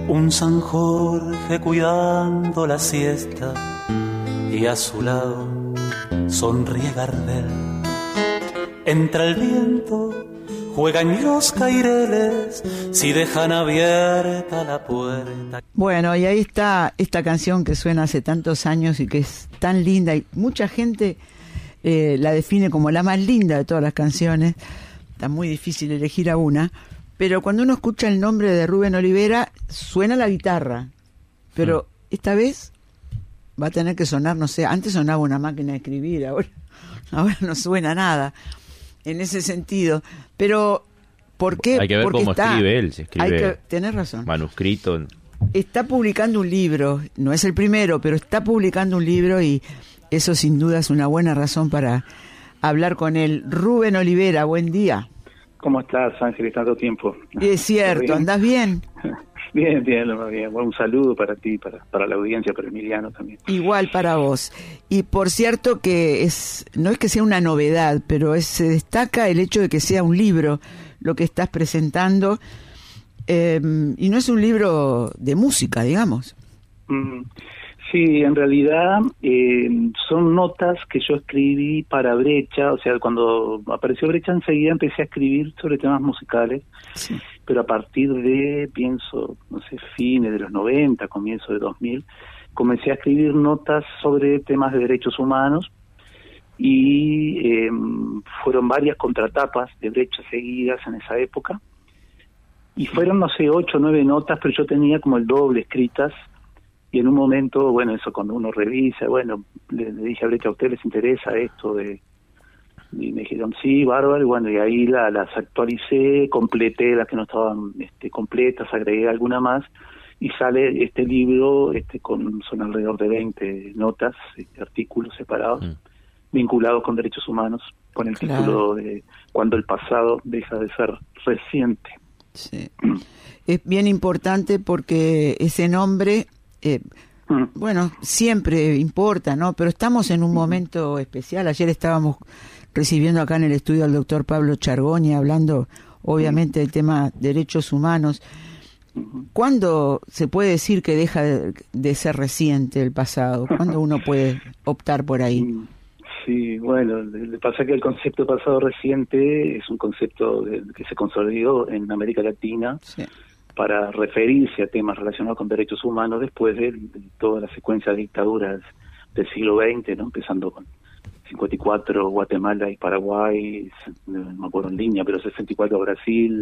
un San Jorge cuidando la siesta y a su lado sonríe Gardel. Entra el viento, juegan los caireles, si dejan abierta la puerta. Bueno, y ahí está esta canción que suena hace tantos años y que es tan linda, y mucha gente la define como la más linda de todas las canciones. Está muy difícil elegir a una, pero cuando uno escucha el nombre de Rubén Olivera, suena la guitarra, pero esta vez va a tener que sonar, no sé, antes sonaba una máquina de escribir, ahora no suena nada en ese sentido. Pero ¿por qué? Hay que ver cómo escribe él, si escribe tenés razón. Manuscrito. Está publicando un libro, no es el primero, pero está publicando un libro y eso sin duda es una buena razón para hablar con él. Rubén Olivera, buen día. ¿Cómo estás, Ángel? Tanto tiempo. Es cierto, ¿andás bien? Bien, bien. Bueno, un saludo para ti, para la audiencia, para Emiliano también. Igual para vos. Y por cierto que no es que sea una novedad, pero se destaca el hecho de que sea un libro lo que estás presentando, y no es un libro de música, digamos. Sí, en realidad son notas que yo escribí para Brecha. O sea, cuando apareció Brecha enseguida empecé a escribir sobre temas musicales. Sí. Pero a partir de, pienso, no sé, fines de los 90, comienzo de 2000, comencé a escribir notas sobre temas de derechos humanos y fueron varias contratapas de Brecha seguidas en esa época. Y fueron, no sé, 8 o 9 notas, pero yo tenía como el doble escritas. Y en un momento, bueno, eso cuando uno revisa, bueno, le dije a Brecha, ¿a ustedes les interesa esto de...? Y me dijeron, sí, bárbaro, y bueno, y ahí las actualicé, completé las que no estaban completas, agregué alguna más, y sale este libro, son alrededor de 20 notas, artículos separados, vinculados con derechos humanos, con el título de Cuando el pasado deja de ser reciente. Sí. Es bien importante porque ese nombre... bueno, siempre importa, ¿no? Pero estamos en un momento especial. Ayer estábamos recibiendo acá en el estudio al doctor Pablo Chargoni, hablando obviamente del tema derechos humanos. ¿Cuándo se puede decir que deja de ser reciente el pasado? ¿Cuándo uno puede optar por ahí? Sí, bueno, le pasa que el concepto de pasado reciente es un concepto que se consolidó en América Latina. Sí. Para referirse a temas relacionados con derechos humanos después de toda la secuencia de dictaduras del siglo XX, ¿no? Empezando con 54 Guatemala y Paraguay, no me acuerdo en línea, pero 64 Brasil,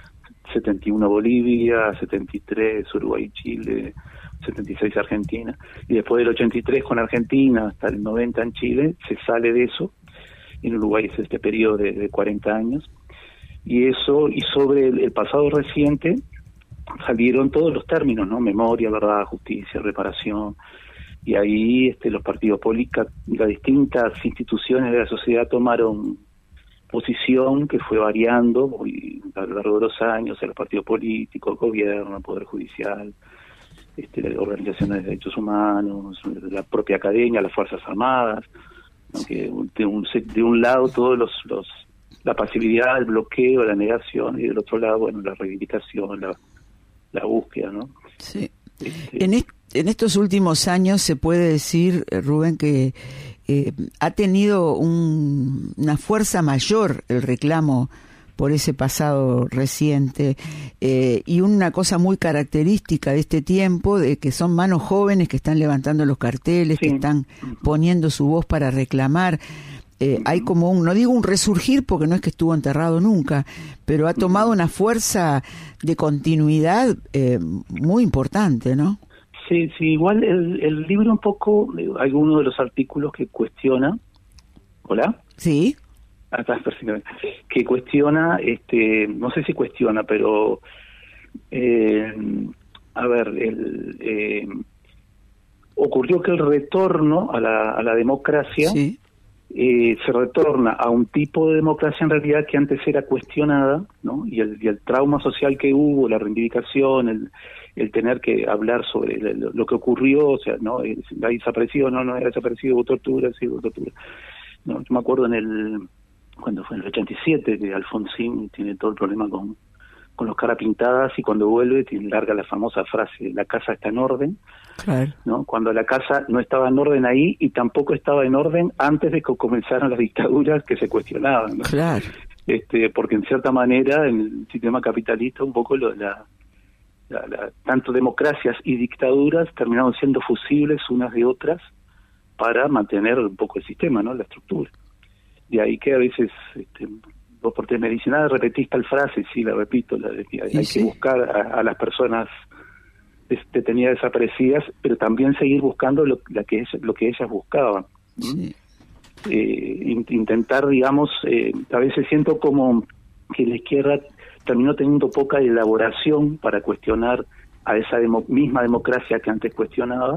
71 Bolivia, 73 Uruguay y Chile, 76 Argentina, y después del 83 con Argentina hasta el 90 en Chile, se sale de eso. En Uruguay es este periodo de 40 años, y sobre el pasado reciente salieron todos los términos, ¿no? Memoria, verdad, justicia, reparación, y ahí los partidos políticos, las distintas instituciones de la sociedad tomaron posición que fue variando a lo largo de los años, los partidos políticos, el gobierno, el poder judicial, las organizaciones de derechos humanos, la propia academia, las fuerzas armadas, ¿no? Que de un lado todos la pasividad, el bloqueo, la negación, y del otro lado, bueno, la reivindicación, la búsqueda, ¿no? Sí. En estos últimos años se puede decir, Rubén, que ha tenido una fuerza mayor el reclamo por ese pasado reciente, y una cosa muy característica de este tiempo, de que son manos jóvenes que están levantando los carteles, sí, que están poniendo su voz para reclamar. Hay como no digo un resurgir porque no es que estuvo enterrado nunca, pero ha tomado una fuerza de continuidad muy importante, ¿no? Sí, igual el libro un poco, algunos de los artículos que cuestiona, ¿hola? Sí. Estás perfectamente. Que cuestiona, no sé si cuestiona, pero, a ver, ocurrió que el retorno a la democracia, sí, se retorna a un tipo de democracia en realidad que antes era cuestionada, ¿no? Y el trauma social que hubo, la reivindicación, el tener que hablar sobre lo que ocurrió, o sea, ¿no? ¿Ha desaparecido? No ha desaparecido, hubo tortura, sí, hubo tortura. No, yo me acuerdo cuando fue en el 87, que Alfonsín tiene todo el problema con con los caras pintadas, y cuando vuelve te larga la famosa frase, la casa está en orden, claro, ¿no? Cuando la casa no estaba en orden ahí, y tampoco estaba en orden antes de que comenzaran las dictaduras que se cuestionaban, ¿no? claro. Porque en cierta manera en el sistema capitalista un poco tanto democracias y dictaduras terminaron siendo fusibles unas de otras para mantener un poco el sistema, ¿no? La estructura. De ahí que a veces vos por medicina repetís tal frase, sí, la repito, hay que buscar a las personas detenidas, desaparecidas, pero también seguir buscando lo que ellas buscaban. Sí. Intentar, digamos, a veces siento como que la izquierda terminó teniendo poca elaboración para cuestionar a esa misma democracia que antes cuestionaba,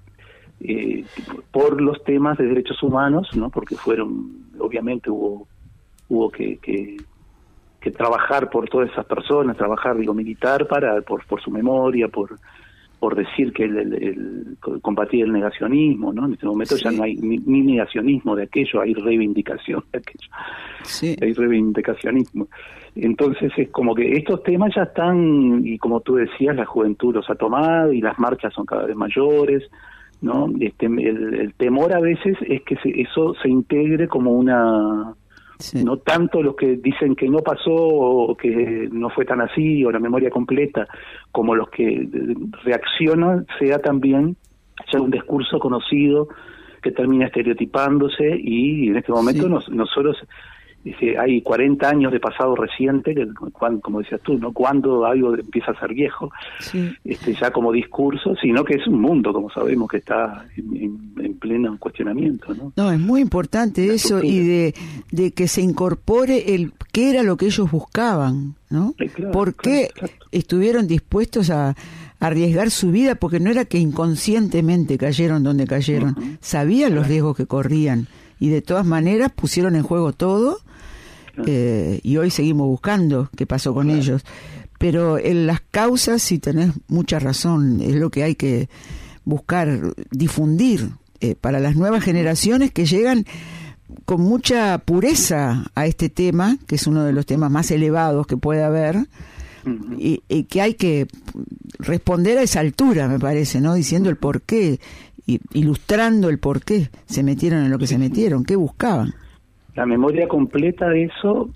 por los temas de derechos humanos, ¿no? Porque obviamente hubo que trabajar por todas esas personas, trabajar, militar, por su memoria, por decir que combatir el negacionismo, ¿no? En este momento ya no hay ni negacionismo de aquello, hay reivindicación de aquello. Sí. Hay reivindicacionismo. Entonces es como que estos temas ya están, y como tú decías, la juventud los ha tomado y las marchas son cada vez mayores, ¿no? El temor a veces es que eso se integre como una... Sí. No tanto los que dicen que no pasó o que no fue tan así, o la memoria completa, como los que reaccionan, sea también ya un discurso conocido que termina estereotipándose, y en este momento nosotros hay 40 años de pasado reciente, como decías tú, ¿no? Cuando algo empieza a ser viejo, ya como discurso, sino que es un mundo, como sabemos, que está en pleno cuestionamiento, ¿no? No, es muy importante eso, y de que se incorpore qué era lo que ellos buscaban, ¿no? Claro, ¿Por qué estuvieron dispuestos a arriesgar su vida? Porque no era que inconscientemente cayeron donde cayeron, sabían los riesgos que corrían, y de todas maneras pusieron en juego todo, y hoy seguimos buscando qué pasó con ellos. Pero en las causas, si tenés mucha razón, es lo que hay que buscar, difundir para las nuevas generaciones que llegan con mucha pureza a este tema, que es uno de los temas más elevados que puede haber, y que hay que responder a esa altura, me parece, ¿no? Diciendo el porqué, ilustrando el porqué se metieron en lo que se metieron, qué buscaban. La memoria completa de eso,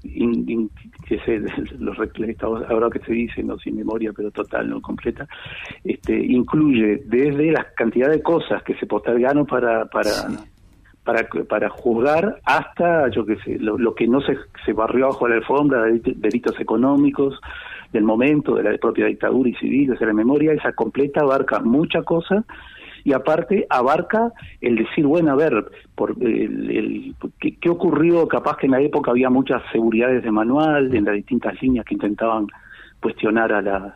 ahora que se dice, no sin memoria, pero total, no completa, incluye desde la cantidad de cosas que se postergaron para juzgar, hasta, yo qué sé, lo que no se barrió bajo la alfombra, delitos económicos del momento, de la propia dictadura y civil. O sea, la memoria esa completa abarca mucha cosa, y aparte abarca el decir, bueno, a ver, ¿qué ocurrió? Capaz que en la época había muchas seguridades de manual en las distintas líneas que intentaban cuestionar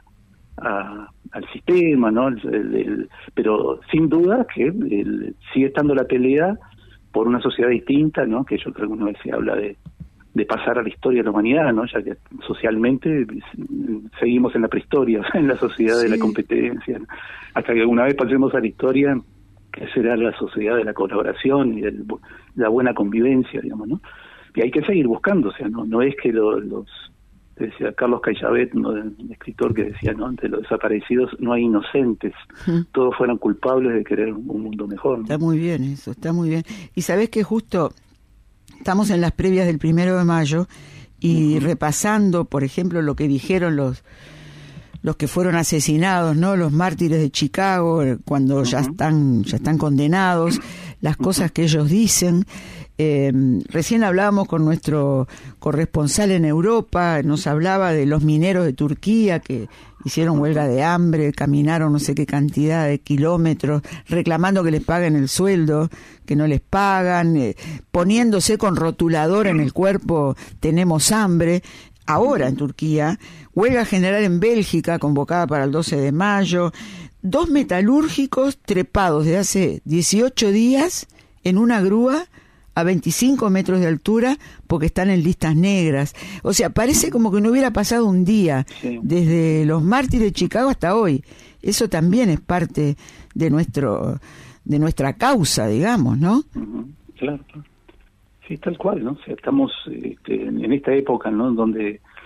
al sistema, ¿no? Pero sin duda que sigue estando la pelea por una sociedad distinta, ¿no? Que yo creo que una vez se habla de pasar a la historia de la humanidad, ¿no? Ya que socialmente seguimos en la prehistoria, en la sociedad de la competencia, ¿no? Hasta que alguna vez pasemos a la historia, que será la sociedad de la colaboración y de la buena convivencia, digamos, ¿no? Y hay que seguir buscando, o sea, no es que decía Carlos Caillavét, ¿no? El escritor que decía, ¿no? Entre los desaparecidos no hay inocentes, todos fueron culpables de querer un mundo mejor, ¿no? Está muy bien eso, está muy bien. Y sabés que justo estamos en las previas del 1 de mayo y repasando, por ejemplo, lo que dijeron los que fueron asesinados, ¿no? Los mártires de Chicago, cuando ya están condenados, las cosas que ellos dicen. Recién hablábamos con nuestro corresponsal en Europa, nos hablaba de los mineros de Turquía que hicieron huelga de hambre, caminaron no sé qué cantidad de kilómetros, reclamando que les paguen el sueldo, que no les pagan, poniéndose con rotulador en el cuerpo, tenemos hambre. Ahora en Turquía, huelga general en Bélgica, convocada para el 12 de mayo, 2 metalúrgicos trepados de hace 18 días en una grúa a 25 metros de altura porque están en listas negras. O sea, parece como que no hubiera pasado un día, desde los mártires de Chicago hasta hoy. Eso también es parte de nuestra causa, digamos, ¿no? Claro. Sí, tal cual, ¿no? O sea, estamos en esta época, ¿no? Donde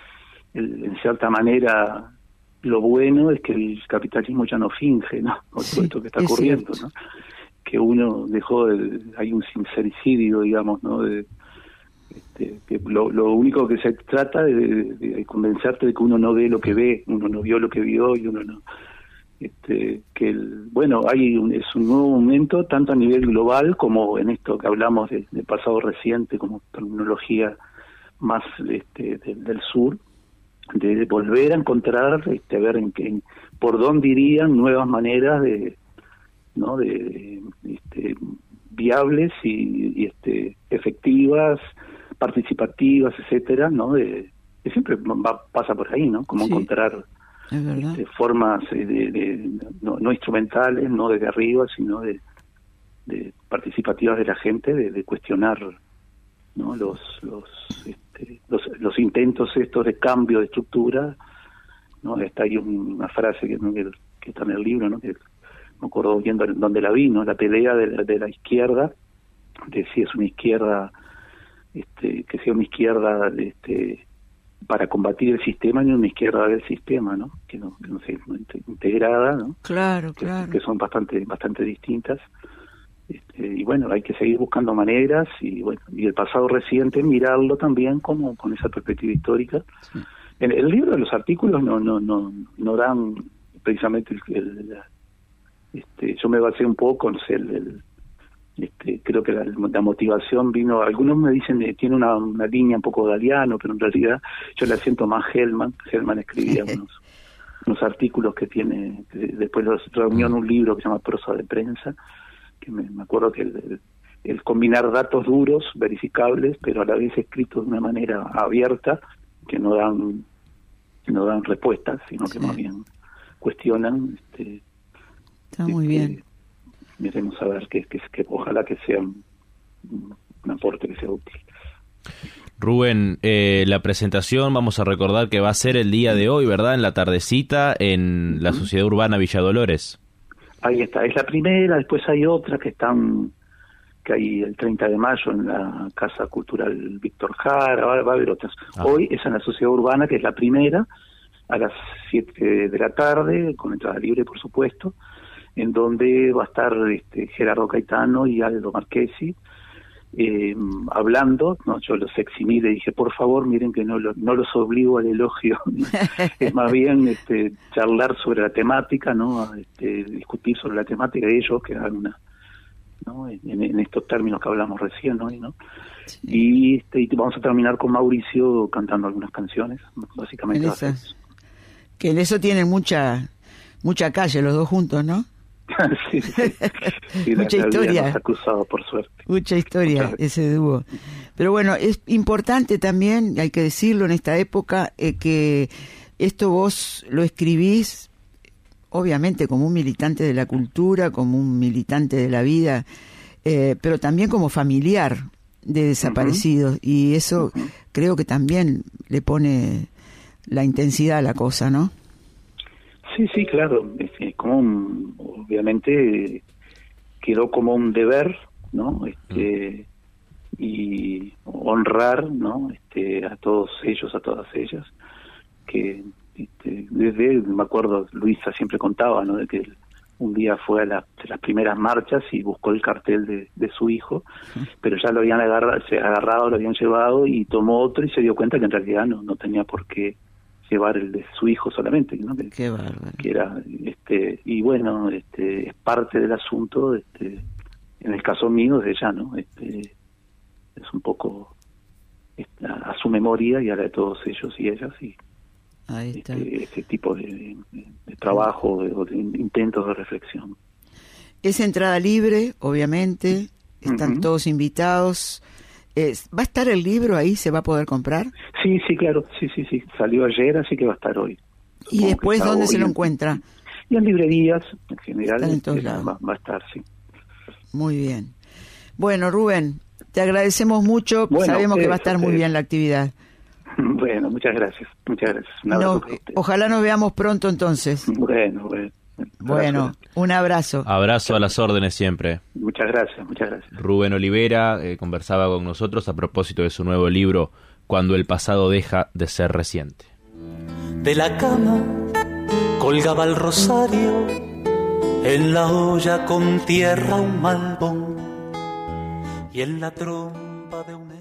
en cierta manera, lo bueno es que el capitalismo ya no finge, ¿no? Con todo esto que está ocurriendo, ¿no? Que uno hay un sincericidio, digamos, ¿no? Que lo único que se trata de convencerte de que uno no ve lo que ve, uno no vio lo que vio y uno no... es un nuevo momento tanto a nivel global como en esto que hablamos del pasado reciente como terminología más del sur, de volver a encontrar, ver por dónde irían nuevas maneras de viables y efectivas, participativas, etcétera, ¿no? Que siempre pasa por ahí, ¿no? Como encontrar formas no instrumentales, no desde arriba, sino de participativas de la gente, de cuestionar, ¿no? los intentos estos de cambio de estructura, ¿no? Está ahí una frase que está en el libro, ¿no? Que me acuerdo viendo donde la vi, ¿no? La pelea de la izquierda, de si es una izquierda que sea una izquierda para combatir el sistema y una izquierda del sistema, ¿no? Que no sea integrada, ¿no? Claro. Que son bastante distintas. Y bueno, hay que seguir buscando maneras y el pasado reciente mirarlo también como con esa perspectiva histórica. Sí. En el libro de los artículos no dan precisamente yo me basé un poco en creo que la motivación vino, algunos me dicen que tiene una línea un poco Galeano, pero en realidad yo la siento más Hellman escribía unos artículos que después los reunió en un libro que se llama Prosa de Prensa, que me acuerdo que el combinar datos duros, verificables, pero a la vez escritos de una manera abierta, que no dan respuestas, sino que más bien cuestionan. Está muy bien. Miremos a ver que ojalá que sea un aporte que sea útil. Rubén, la presentación vamos a recordar que va a ser el día de hoy, ¿verdad? En la tardecita en la Sociedad Urbana Villa Dolores. Ahí está, es la primera, después hay otra que hay el 30 de mayo en la Casa Cultural Víctor Jara, va a haber otras. Hoy es en la Sociedad Urbana, que es la primera, a las 7 de la tarde, con entrada libre, por supuesto, en donde va a estar Gerardo Caetano y Aldo Marchesi hablando, ¿no? Yo los eximí, le dije, por favor, miren que no los obligo al elogio, es más bien charlar sobre la temática, ¿no? Discutir sobre la temática de ellos, que dan ¿no? en estos términos que hablamos recién, ¿no? Sí. Y vamos a terminar con Mauricio cantando algunas canciones, básicamente. Que en eso tienen mucha calle los dos juntos, ¿no? Sí, mucha historia. Nos ha cruzado, por suerte. Mucha historia ese dúo. Pero bueno, es importante también, hay que decirlo en esta época, que esto vos lo escribís, obviamente como un militante de la cultura, como un militante de la vida, pero también como familiar de desaparecidos, y eso creo que también le pone la intensidad a la cosa, ¿no? Sí, claro, obviamente quedó como un deber, ¿no? Y honrar, ¿no? A todos ellos, a todas ellas, que me acuerdo, Luisa siempre contaba, ¿no? De que un día fue a las primeras marchas y buscó el cartel de su hijo, pero ya lo habían agarrado, lo habían llevado y tomó otro y se dio cuenta que en realidad no tenía por qué llevar el de su hijo solamente, ¿no? Qué bárbaro. Que era, y bueno, es parte del asunto, en el caso mío, de ella, ¿no? Es un poco a su memoria y a la de todos ellos y ellas, y ahí está. Ese tipo de trabajo o de intentos de reflexión. Es entrada libre, obviamente, están todos invitados. ¿Va a estar el libro ahí? ¿Se va a poder comprar? Sí, claro, sí. Salió ayer, así que va a estar hoy. ¿Y después dónde se lo encuentra? Y en librerías, en general. En todos lados. Va a estar, sí. Muy bien. Bueno, Rubén, te agradecemos mucho. Sabemos que va a estar muy bien la actividad. Bueno, muchas gracias. Un abrazo para usted. Ojalá nos veamos pronto entonces. Bueno, un abrazo. Abrazo a las órdenes siempre. Muchas gracias. Rubén Olivera conversaba con nosotros a propósito de su nuevo libro, Cuando el pasado deja de ser reciente. De la cama colgaba el rosario, en la olla con tierra un malbón y en la trompa de un